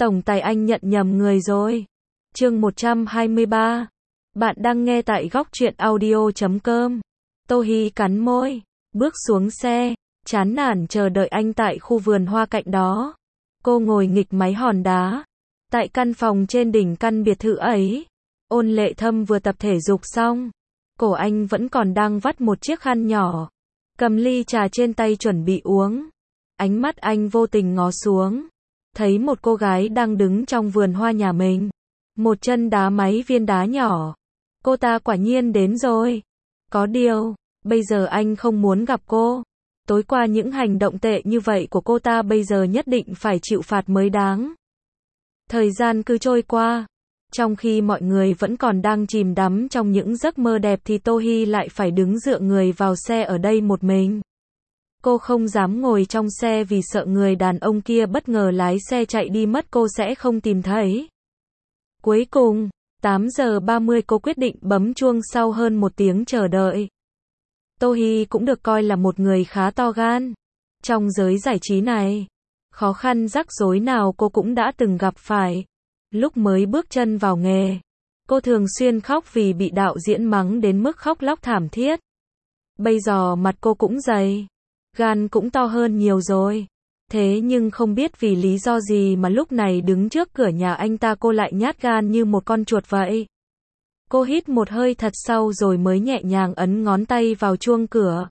Tổng tài anh nhận nhầm người rồi. Chương 123. Bạn đang nghe tại góc truyện audio.com. Tô Hi cắn môi, bước xuống xe, chán nản chờ đợi anh tại khu vườn hoa cạnh đó. Cô ngồi nghịch máy hòn đá, tại căn phòng trên đỉnh căn biệt thự ấy. Ôn Lệ Thâm vừa tập thể dục xong, cổ anh vẫn còn đang vắt một chiếc khăn nhỏ, cầm ly trà trên tay chuẩn bị uống. Ánh mắt anh vô tình ngó xuống, thấy một cô gái đang đứng trong vườn hoa nhà mình, một chân đá mấy viên đá nhỏ. Cô ta quả nhiên đến rồi. Có điều, bây giờ anh không muốn gặp cô. Tối qua những hành động tệ như vậy của cô ta bây giờ nhất định phải chịu phạt mới đáng. Thời gian cứ trôi qua, trong khi mọi người vẫn còn đang chìm đắm trong những giấc mơ đẹp thì Tô Hi lại phải đứng dựa người vào xe ở đây một mình. Cô không dám ngồi trong xe vì sợ người đàn ông kia bất ngờ lái xe chạy đi mất cô sẽ không tìm thấy. Cuối cùng, 8 giờ 30 cô quyết định bấm chuông sau hơn một tiếng chờ đợi. Tô Hi cũng được coi là một người khá to gan. Trong giới giải trí này, khó khăn rắc rối nào cô cũng đã từng gặp phải. Lúc mới bước chân vào nghề, cô thường xuyên khóc vì bị đạo diễn mắng đến mức khóc lóc thảm thiết. Bây giờ mặt cô cũng dày, gan cũng to hơn nhiều rồi. Thế nhưng không biết vì lý do gì mà lúc này đứng trước cửa nhà anh ta cô lại nhát gan như một con chuột vậy. Cô hít một hơi thật sâu rồi mới nhẹ nhàng ấn ngón tay vào chuông cửa.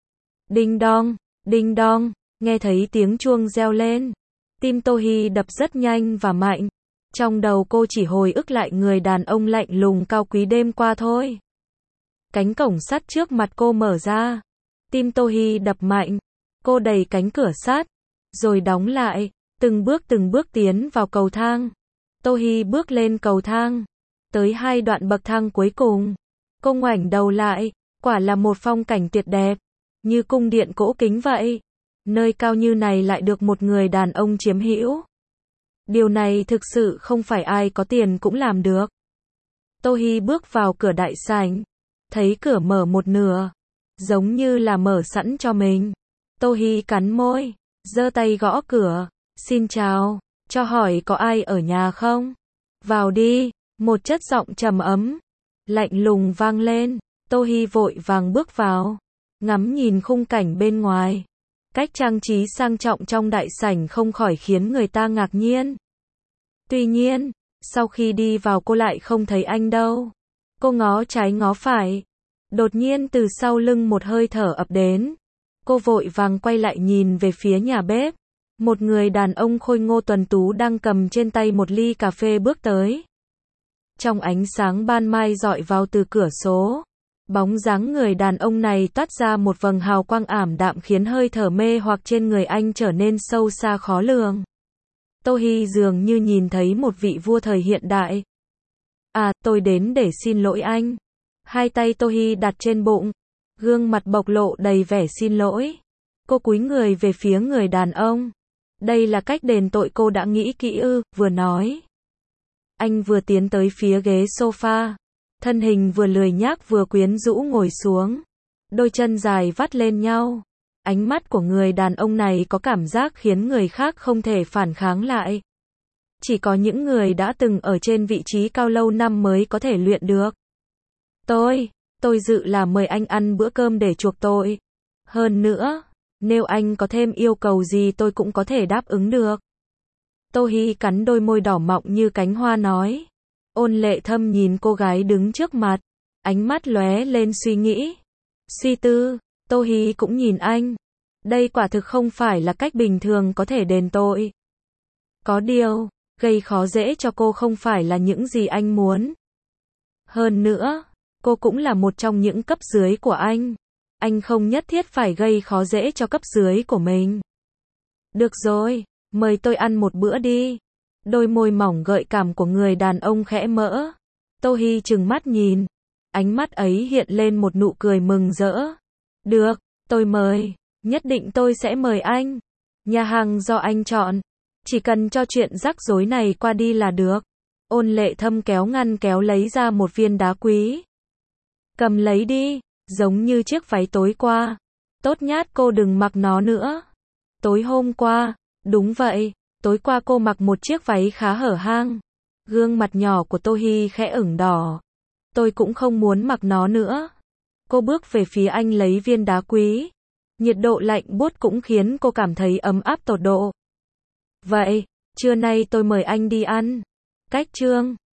Đinh đong, nghe thấy tiếng chuông reo lên. Tim Tô Hi đập rất nhanh và mạnh. Trong đầu cô chỉ hồi ức lại người đàn ông lạnh lùng cao quý đêm qua thôi. Cánh cổng sắt trước mặt cô mở ra. Tim Tô Hi đập mạnh. Cô đẩy cánh cửa sắt, rồi đóng lại, từng bước tiến vào cầu thang. Tô Hi bước lên cầu thang, tới 2 đoạn bậc thang cuối cùng. Cô ngoảnh đầu lại, quả là một phong cảnh tuyệt đẹp, như cung điện cỗ kính vậy. Nơi cao như này lại được một người đàn ông chiếm hữu. Điều này thực sự không phải ai có tiền cũng làm được. Tô Hi bước vào cửa đại sảnh, thấy cửa mở một nửa, giống như là mở sẵn cho mình. Tô Hi cắn môi, giơ tay gõ cửa, "Xin chào, cho hỏi có ai ở nhà không?" "Vào đi." Một chất giọng trầm ấm, lạnh lùng vang lên. Tô Hi vội vàng bước vào, ngắm nhìn khung cảnh bên ngoài. Cách trang trí sang trọng trong đại sảnh không khỏi khiến người ta ngạc nhiên. Tuy nhiên, sau khi đi vào cô lại không thấy anh đâu. Cô ngó trái ngó phải. Đột nhiên từ sau lưng một hơi thở ập đến. Cô vội vàng quay lại nhìn về phía nhà bếp. Một người đàn ông khôi ngô tuấn tú đang cầm trên tay một ly cà phê bước tới. Trong ánh sáng ban mai rọi vào từ cửa sổ, bóng dáng người đàn ông này toát ra một vầng hào quang ảm đạm khiến hơi thở mê hoặc trên người anh trở nên sâu xa khó lường. Tô Hi dường như nhìn thấy một vị vua thời hiện đại. "À, tôi đến để xin lỗi anh." Hai tay Tô Hi đặt trên bụng, gương mặt bộc lộ đầy vẻ xin lỗi. Cô cúi người về phía người đàn ông. Đây là cách đền tội cô đã nghĩ kỹ ư? Vừa nói, anh vừa tiến tới phía ghế sofa, thân hình vừa lười nhác vừa quyến rũ ngồi xuống, đôi chân dài vắt lên nhau. Ánh mắt của người đàn ông này có cảm giác khiến người khác không thể phản kháng lại. Chỉ có những người đã từng ở trên vị trí cao lâu năm mới có thể luyện được. Tôi dự là mời anh ăn bữa cơm để chuộc tội. Hơn nữa, nếu anh có thêm yêu cầu gì tôi cũng có thể đáp ứng được." Tô Hi cắn đôi môi đỏ mọng như cánh hoa nói. Ôn Lệ Thâm nhìn cô gái đứng trước mặt, ánh mắt lóe lên suy nghĩ, suy tư. Tô Hi cũng nhìn anh. Đây quả thực không phải là cách bình thường có thể đền tội. Có điều, gây khó dễ cho cô không phải là những gì anh muốn. Hơn nữa, cô cũng là một trong những cấp dưới của anh. Anh không nhất thiết phải gây khó dễ cho cấp dưới của mình. "Được rồi, mời tôi ăn một bữa đi." Đôi môi mỏng gợi cảm của người đàn ông khẽ mở. Tô Hi trừng mắt nhìn. Ánh mắt ấy hiện lên một nụ cười mừng rỡ. "Được, tôi mời. Nhất định tôi sẽ mời anh. Nhà hàng do anh chọn. Chỉ cần cho chuyện rắc rối này qua đi là được." Ôn Lệ Thâm kéo ngăn kéo lấy ra một viên đá quý. "Cầm lấy đi, giống như chiếc váy tối qua. Tốt nhát cô đừng mặc nó nữa." "Tối hôm qua." "Đúng vậy, Tối qua cô mặc một chiếc váy khá hở hang. Gương mặt nhỏ của Tô Hi khẽ ửng đỏ. Tôi cũng không muốn mặc nó nữa. Cô bước về phía anh lấy viên đá quý. Nhiệt độ lạnh buốt cũng khiến cô cảm thấy ấm áp tột độ. Vậy, trưa nay tôi mời anh đi ăn. Cách Trương.